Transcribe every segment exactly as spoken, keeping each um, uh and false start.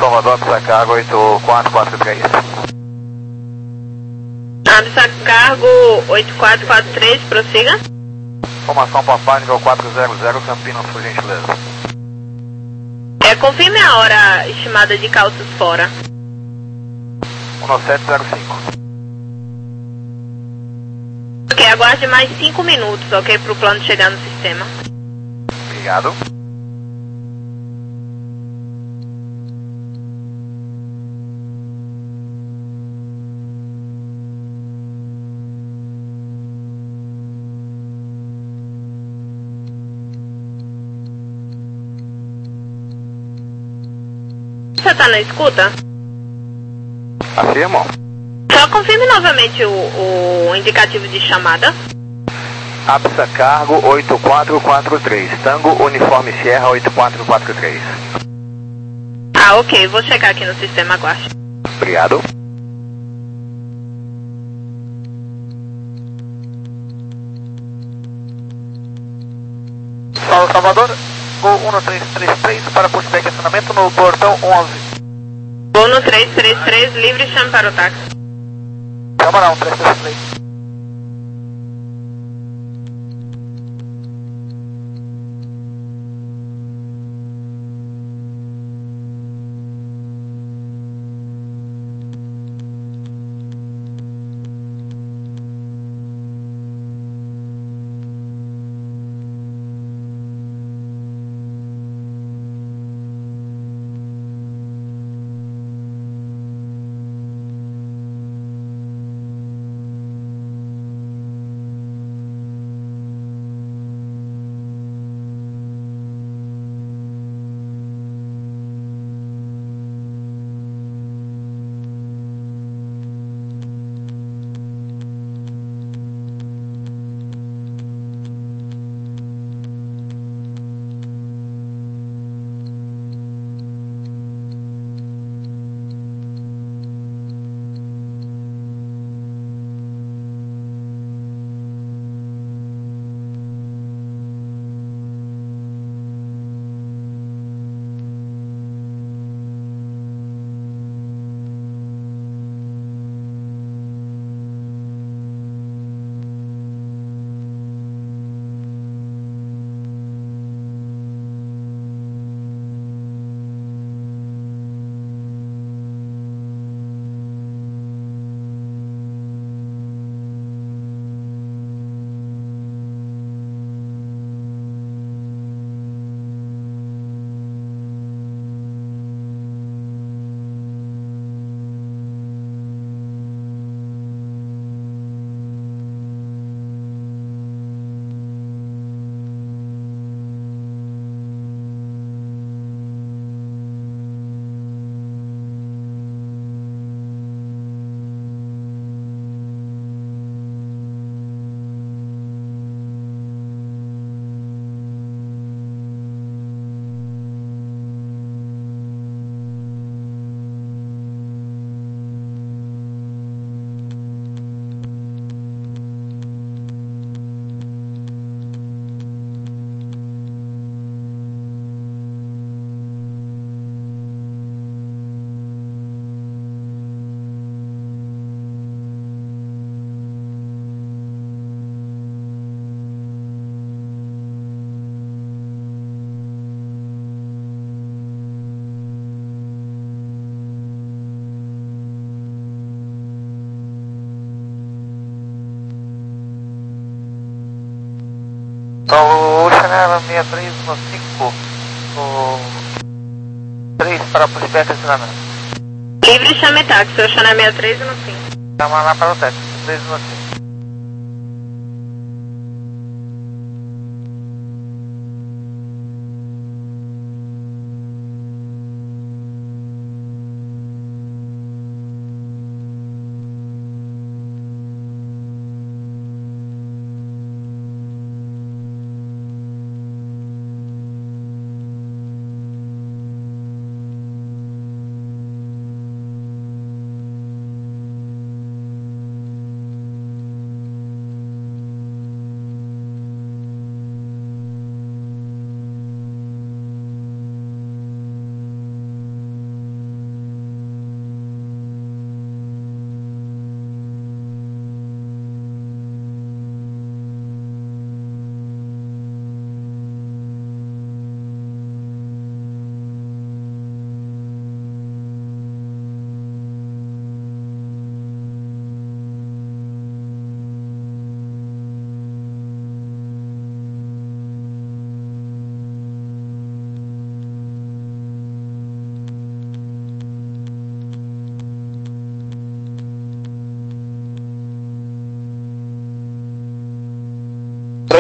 Salvador, precisa cargo oito quatro quatro três. Avisa cargo oito quatro quatro três, prossiga. Informação Papai, nível quatro zero zero, Campinas, por gentileza. É, confirme a hora estimada de calças fora. um sete zero cinco. Ok, aguarde mais cinco minutos, ok? Para o plano chegar no sistema. Obrigado. Você está na escuta? Afirmo. Só confirme novamente o, o indicativo de chamada. Absa cargo oito quatro quatro três, Tango Uniforme Sierra oito quatro quatro três. Ah, ok, vou checar aqui no sistema, aguarde. Obrigado. Paulo Salvador, voo um três três três para pushback acionamento no portão onze. Vou no três três três, livre, chame para o táxi. Câmara um três três três. Então, o Chanel sessenta e três no cinco, no três para pushback acionamento. Livre, chame táxi, o Chanel sessenta e três no cinco. Chama lá para o táxi, três no cinco.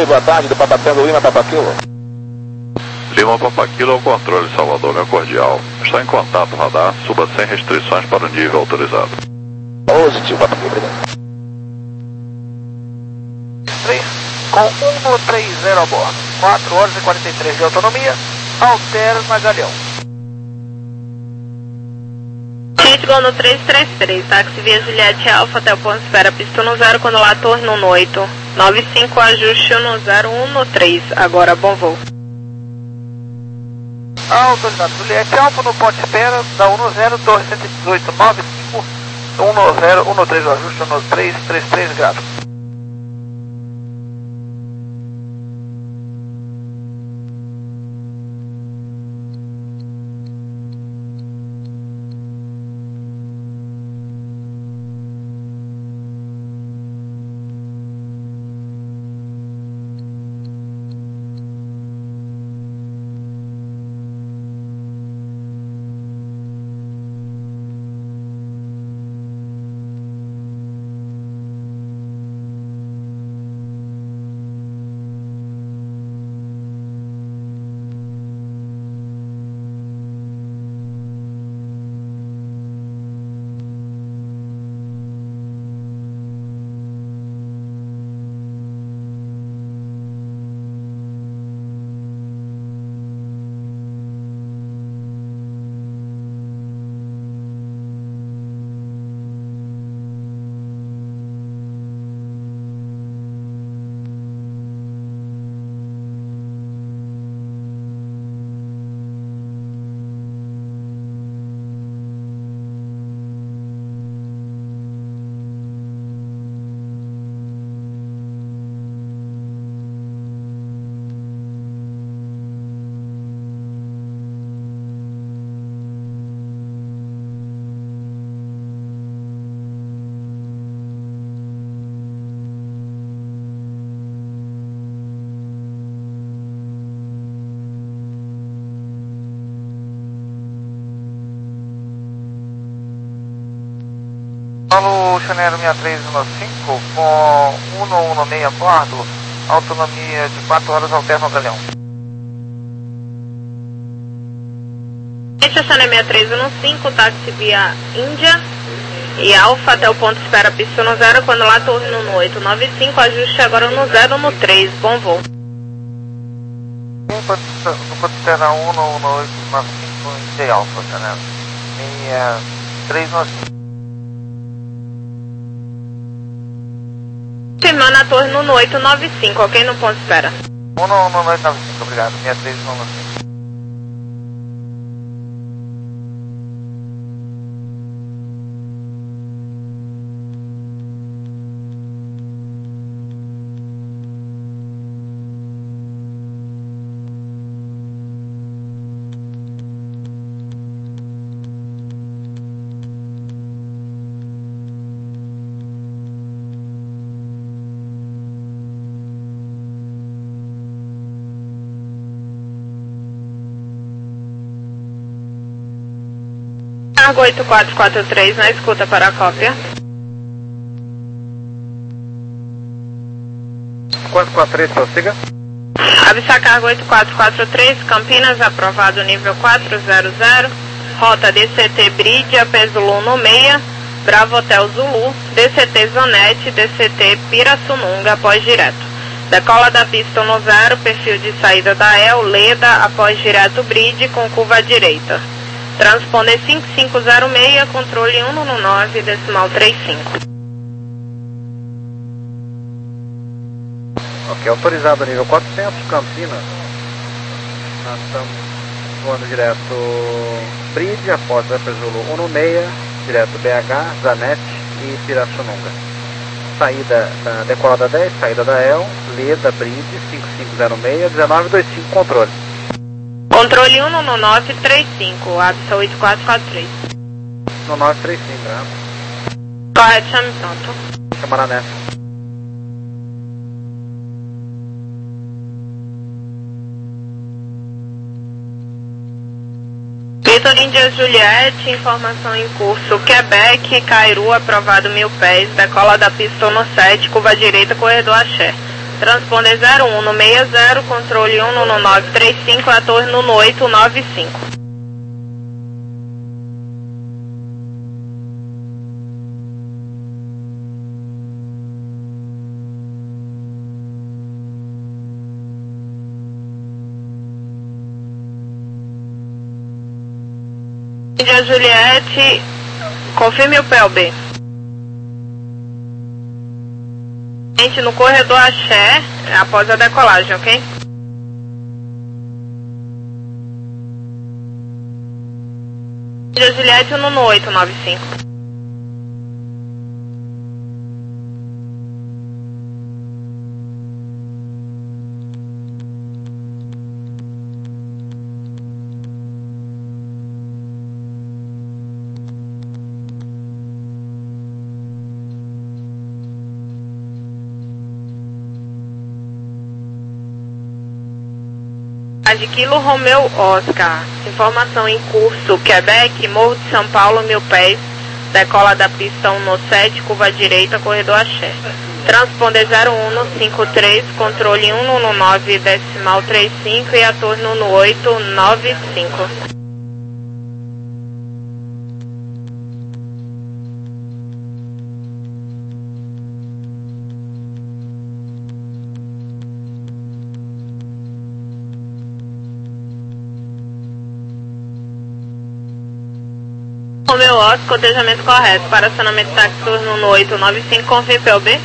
Oi, boa tarde, do Papaquilo, Lima Papaquilo. Lima Papaquilo é o controle, Salvador, meu cordial. Está em contato, radar, suba sem restrições para o nível autorizado. Positivo, Papaquilo, obrigado. três, com cento e trinta a bordo, quatro horas e quarenta e três de autonomia, alterna Galeão. Chegou no três três três, táxi via Juliette Alfa até o ponto de espera, pista no zero, quando lá torre no oito, nove cinco, ajuste no zero um no três, agora bom voo. Autorizado Juliette Alfa no ponto de espera, da um no zero, torre cento e dezoito, nove cinco, um no zero, um no três, o ajuste no três três três graus. Paulo Chanel sessenta e três cinco com cento e dezesseis a bordo, autonomia de quatro horas, alterna Galeão. Chanel sessenta e três cinco, táxi via Índia e Alfa até o ponto de espera, pista no zero, quando lá torre no oito, nove cinco, ajuste agora no zero no três, bom voo. No ponto de espera um no oito, nove cinco, Índia e Alfa, Chanel sessenta e três cinco. Firmando a torre no oito nove cinco, ok? No ponto de espera. um no oito nove cinco, obrigado. sessenta e três nove cinco. Cargo oito quatro quatro três na escuta para a cópia. quatro quatro três, prossiga. Avisa cargo oito quatro quatro três, Campinas, aprovado nível quatrocentos. Rota D C T Brídia, P Zulu no meia, Bravo Hotel Zulu, D C T Zonete, D C T Pirassununga, após direto. Decola da pista no zero, perfil de saída da E L, Leda, após direto Bridge com curva à direita. Transponder cinco cinco zero seis, controle um no nove, decimal trinta e cinco. Ok, autorizado nível quatrocentos, Campinas. Nós estamos voando direto Bridge, após P Zulu um no seis, direto B H, Zanete e Pirassununga. Saída da decola da dez, saída da E L, Leda, Bridge, cinco cinco zero seis, dezenove vinte e cinco, controle. Controle um no nove três cinco, Absa oito quatro quatro três. No nove três cinco, né? Correto, chame pronto. Chamar nessa. Vitor Índia Juliette, informação em curso. Quebec, Cairu, aprovado mil pés, decola da pista no sete, curva direita, corredor Axé. Transponder zero um no sessenta, controle um no nove três cinco, a torre no oito nove cinco. Índia Juliette, confirme o P L B. Gente, no corredor Axé, após a decolagem, ok? Índia Juliette, no oito nove cinco. De Kilo Romeu Oscar, informação em curso, Quebec, Morro de São Paulo, mil pés, decola da pistão no sete, curva direita, corredor Axé. Transponder zero um no cinco três, controle um no nove, decimal três cinco e a torre no oito nove cinco. Romeu Oscar, cotejamento correto. Para acionamento táxi turno no oito nove cinco, confirme P L B.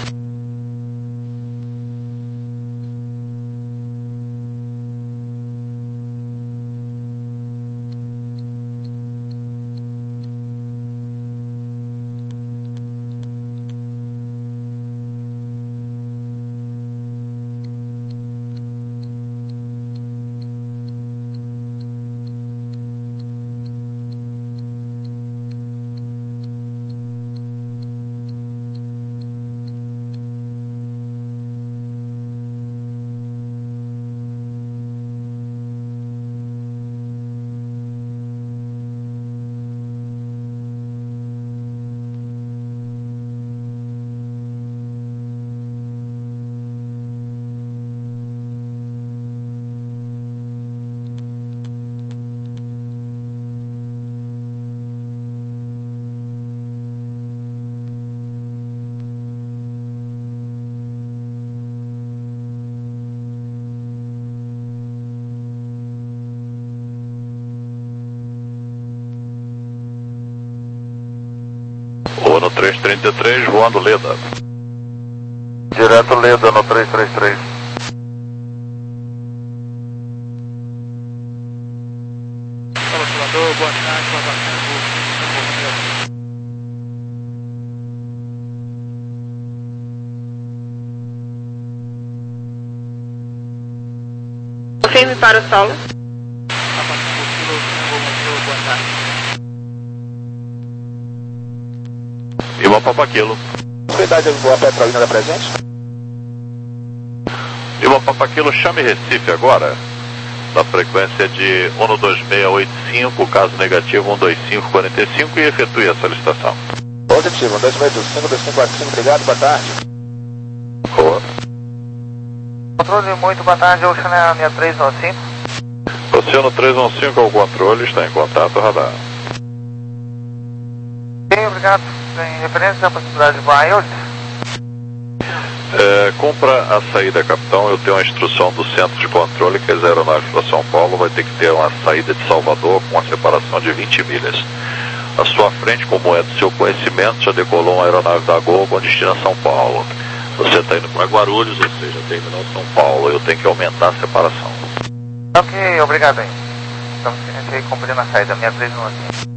No três trinta e três, voando Leda. Direto Leda no três três três. Fala, simulador, boa tarde, boa tarde. Confirme para o solo. Boa tarde. Lima Papa Kilo. Possibilidade de voar Petrolina da presente? Lima Papa Kilo, chame Recife agora. Na frequência de um dois seis oito cinco, caso negativo um dois cinco quatro cinco e efetue a solicitação. Positivo, um dois seis oito cinco, dois cinco quatro cinco, obrigado, boa tarde. Boa. Controle muito, boa tarde, Ocean é a minha três um cinco. Oceano três um cinco ao controle, está em contato, radar. Bem, obrigado. Em referência à possibilidade de voar Aeolus? É, compra a saída, capitão. Eu tenho uma instrução do centro de controle que as aeronaves para São Paulo vai ter que ter uma saída de Salvador com uma separação de vinte milhas. À sua frente, como é do seu conhecimento, já decolou uma aeronave da Gol com destino a São Paulo. Você está indo para Guarulhos, ou seja, terminal São Paulo. Eu tenho que aumentar a separação. Ok, obrigado aí. Estamos aí cumprindo a saída, minha três um cinco.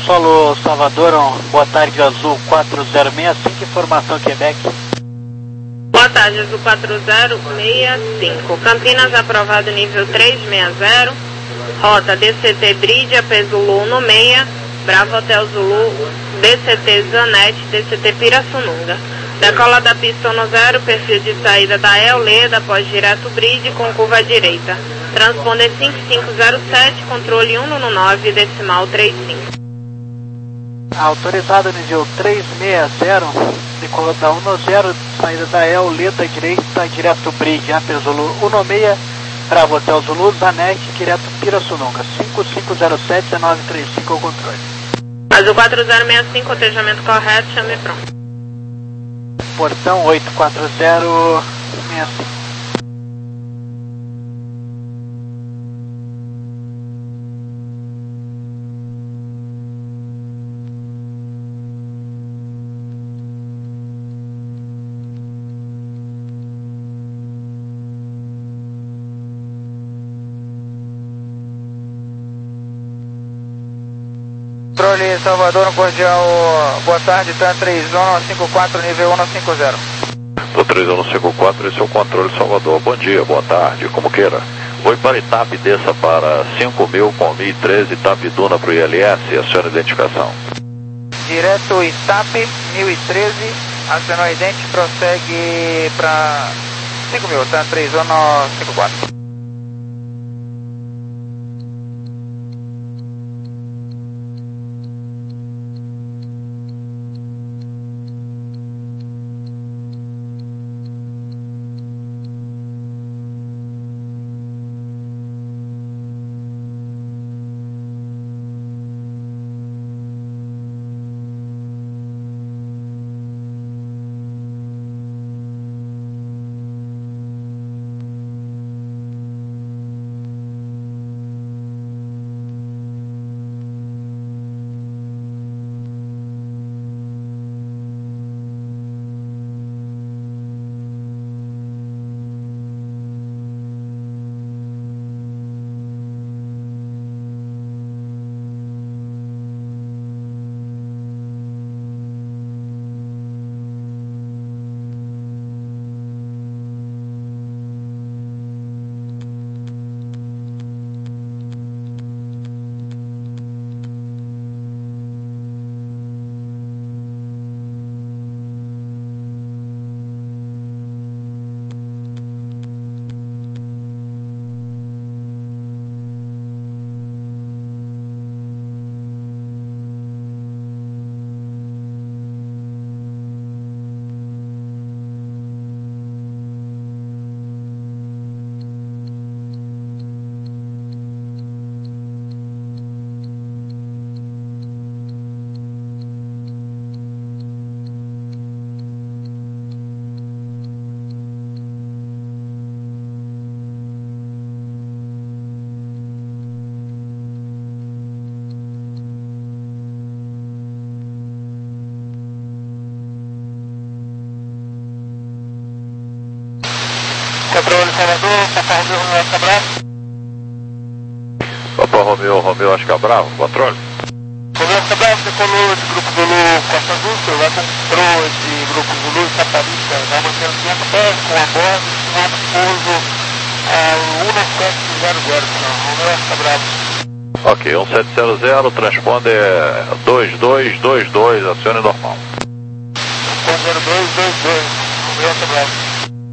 Solo Salvador, um, boa tarde, Azul quatro zero seis cinco, informação Quebec. Boa tarde, Azul quatro zero seis cinco. Campinas, aprovado nível trezentos e sessenta. Rota D C T Brídia, P Zulu um seis, Bravo Hotel Zulu, D C T Zanete, D C T Pirassununga. Decola da pista no zero, perfil de saída da El Leda, após direto Bridge com curva à direita. Transponder cinco cinco zero sete, controle cento e nove, decimal trinta e cinco. Autorizado nível trezentos e sessenta, decola da um zero, saída da El Leda, direita, direto Bridge, A P Zulu um seis, Bravo Hotel Zulu, Zanete, direto Pirassununga, cinco cinco zero sete, um nove três cinco ao controle. Azul quatro zero seis cinco, cotejamento correto, chame pronto. Portão oito quatro zero seis cinco. Controle Salvador, um cordial, boa tarde, T A N três um cinco quatro, nível um cinco zero. T A N três um cinco quatro, esse é o controle Salvador. Bom dia, boa tarde, como queira. Oi para Itap, desça para cinco mil com mil e treze, Itap Duna para o I L S, acione a identificação. Direto Itap, mil e treze, acionou a idente, prossegue para cinco mil, T A N três um cinco quatro. Controle Salvador, Papa Romeu, Romeu Oscar Bravo. Papa Romeu, Romeu Oscar Bravo, controle. Romeu Oscar Bravo, decolou de Grupo Zulu Costa Azul, celular controle de Grupo Zulu Saparita, vai mantendo quinhentos pés com a bordo, estimado pouso ao um sete zero zero, Romeu Oscar Bravo. Ok, um sete zero zero, transponder dois dois dois dois, acione normal. zero dois dois dois, Romeu Oscar Bravo.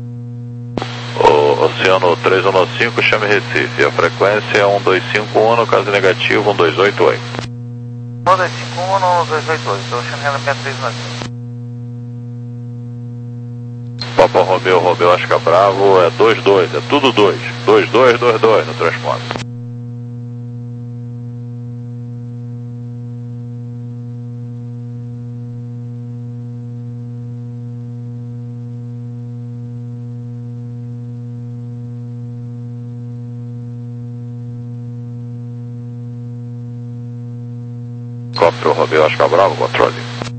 O Oceano três um cinco, chame Recife. A frequência é um dois cinco um, no caso negativo um dois oito oito. um dois cinco um, no dois oito oito, estou chamando a três um cinco. Papa Romeu, Romeu Oscar Bravo é dois dois, é tudo dois. dois dois dois dois no transponder. Cóptero Romeu Oscar Bravo, controle.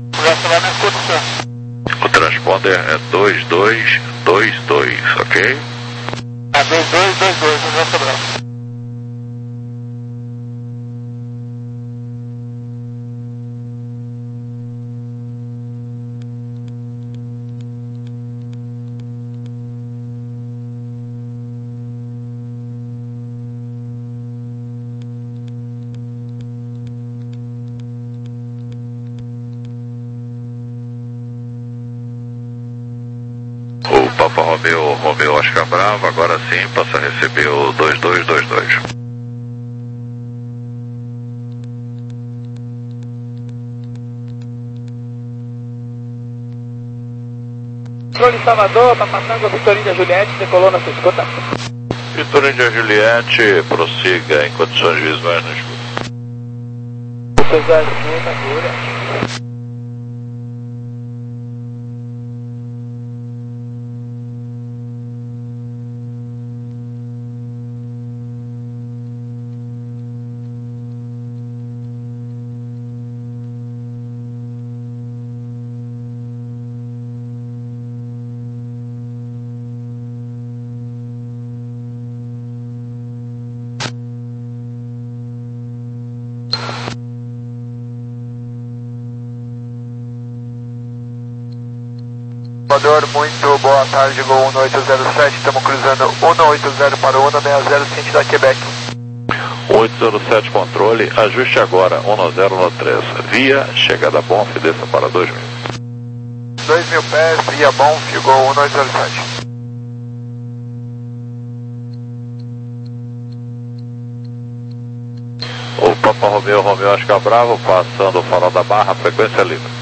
O transponder é dois dois dois dois, ok? Ah, dois dois dois dois, Romeu Oscar Bravo. Papa Romeu, Romeu Oscar Bravo, agora sim passa a receber o dois dois dois dois. Controle Salvador, Papa Tango, Vitoríndia Juliette, decolou na sua escuta. Vitoríndia Juliette, prossiga em condições visuais na escuta. Condições da escuta, Juliette. Salvador, muito boa tarde, Gol um oito zero sete, estamos cruzando um oito zero para o um seis zero, sentido da Quebec. um oito zero sete controle, ajuste agora um zero três, via, chegada Bonf, desça para dois mil. dois mil pés, via Bonf, Gol um oito zero sete. O Papa Romeu, Romeu Oscar Bravo, passando o farol da Barra, frequência livre.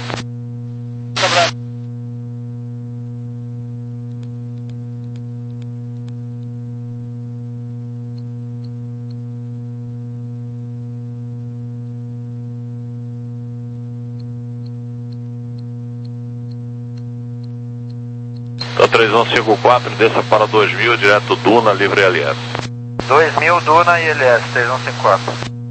Então três um cinco quatro, desça para dois mil, direto Duna, livre L S. dois mil, Duna e L S, três um cinco quatro.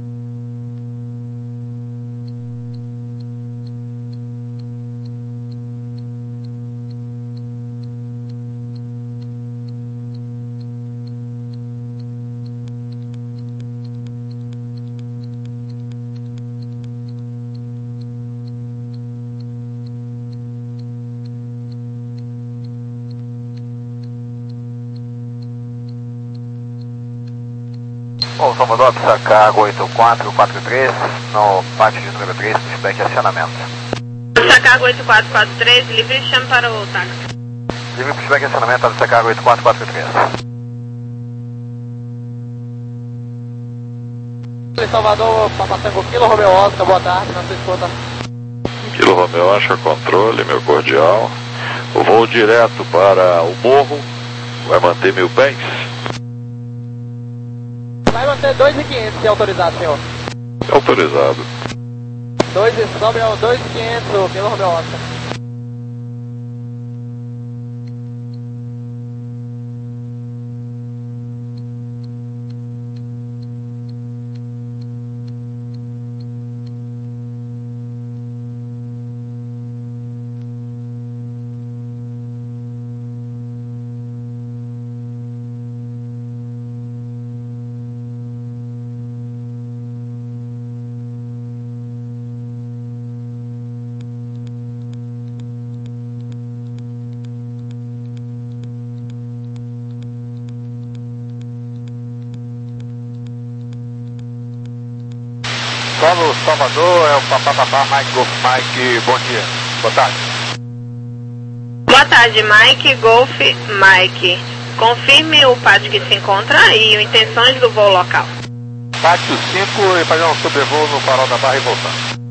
Bom, Salvador, precisa cargo oito quatro quatro três, no pátio de número três, pushback acionamento. Pista cargo oito quatro quatro três, livre chame para o táxi. Livre pushback acionamento, pista cargo oito quatro quatro três. Salvador, Papa Tango, Kilo Romeu Oscar, boa tarde, na sua escuta. Kilo Romeu Oscar, controle, meu cordial. O voo direto para o morro, vai manter mil pés? Vai manter dois mil e quinhentos, se autorizado, senhor. Autorizado. dois, sobe ao dois mil e quinhentos, Kilo Romeu Oscar. Solo Salvador, é o Papá Papá, Mike Golf Mike, bom dia, boa tarde. Boa tarde, Mike, Golf, Mike. Confirme o pátio que se encontra e intenções do voo local. Pátio cinco e fazer um sobrevoo no farol da Barra e voltar.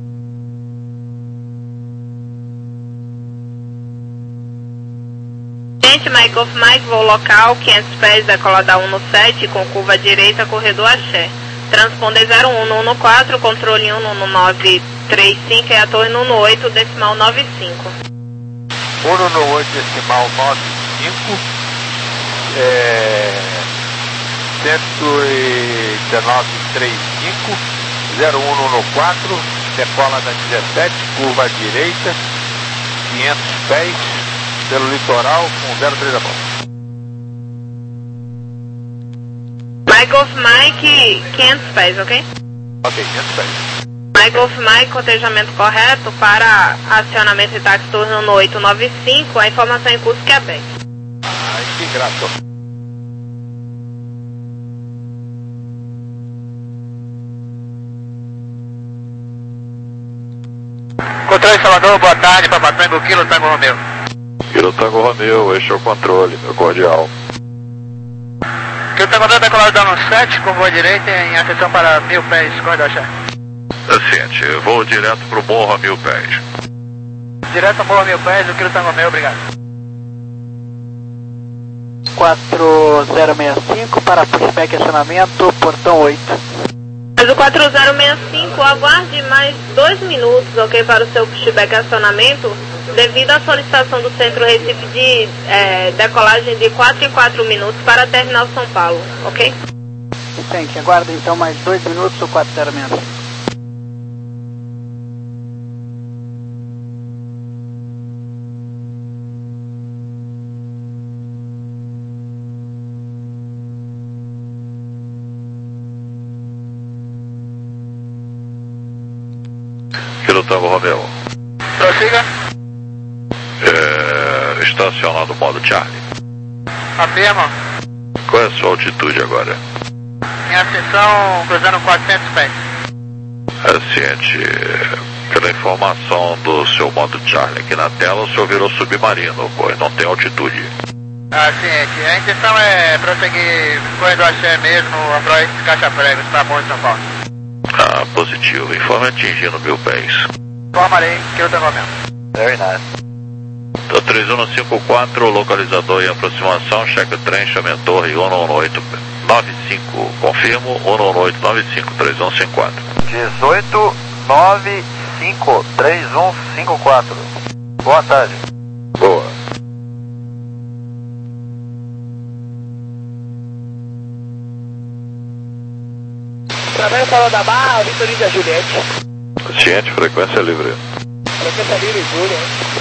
Gente, Mike, Golf, Mike, voo local, quinhentos pés, decolada um no sete, com curva direita, corredor Axé. Transponder zero um no um quatro, controle um no nove três cinco e a torre no oito, decimal nove cinco. um no oito, decimal nove cinco, é, cento e dezenove trinta e cinco, zero um no quatro, decola da dezessete, curva direita, quinhentos pés, pelo litoral, com zero três a volta. Mike Golf Mike, quinhentos pés, ok? Ok, quinhentos pés. Mike Golf Mike, cotejamento correto para acionamento de táxi turno no oito nove cinco, a informação em curso que é bem. Ai, que graça. Controle Salvador, boa tarde, Papa Tango, Kilo Tango Romeu. Kilo Tango Romeo, este é o controle, meu cordial. Kilo Tango Romeo, decolagem dando sete, com voo direito em atenção para mil pés, corredor chefe. Paciente, vou direto pro morro a mil pés. Direto ao morro a mil pés, o Kilo Tango Romeo, obrigado. quatro zero seis cinco para pushback acionamento, portão oito. Mas o quatro zero seis cinco, aguarde mais dois minutos, ok, para o seu pushback acionamento, devido à solicitação do Centro Recife de é, decolagem de quatro em quatro minutos para Terminal São Paulo, ok? Tem que aguarda então mais dois minutos, o quatro zero seis cinco. Kilo Tango Romeo. Prossiga. É, estacionado modo Charlie. Afirma. Qual é a sua altitude agora? Em ascensão, cruzando quatrocentos pés. Paciente, pela informação do seu modo Charlie aqui na tela, o senhor virou submarino, pois não tem altitude. Ah, ciente. A intenção é prosseguir corredor axé mesmo, após Caixa Pregos, para Morro de São Paulo. Ah, positivo. Informe atingindo mil pés. Formarei, Kilo Tango Romeo. Very nice. Tá três um cinco quatro, localizador em aproximação, checa trem, chame torre um um oito nove cinco. Confirmo, um um oito nove cinco três um cinco quatro. dezoito nove cinco três um cinco quatro. Boa tarde. Boa. Travessa Salão da Barra, Vitorino da Juliette. Paciente, frequência livre. Frequência livre, Júlia.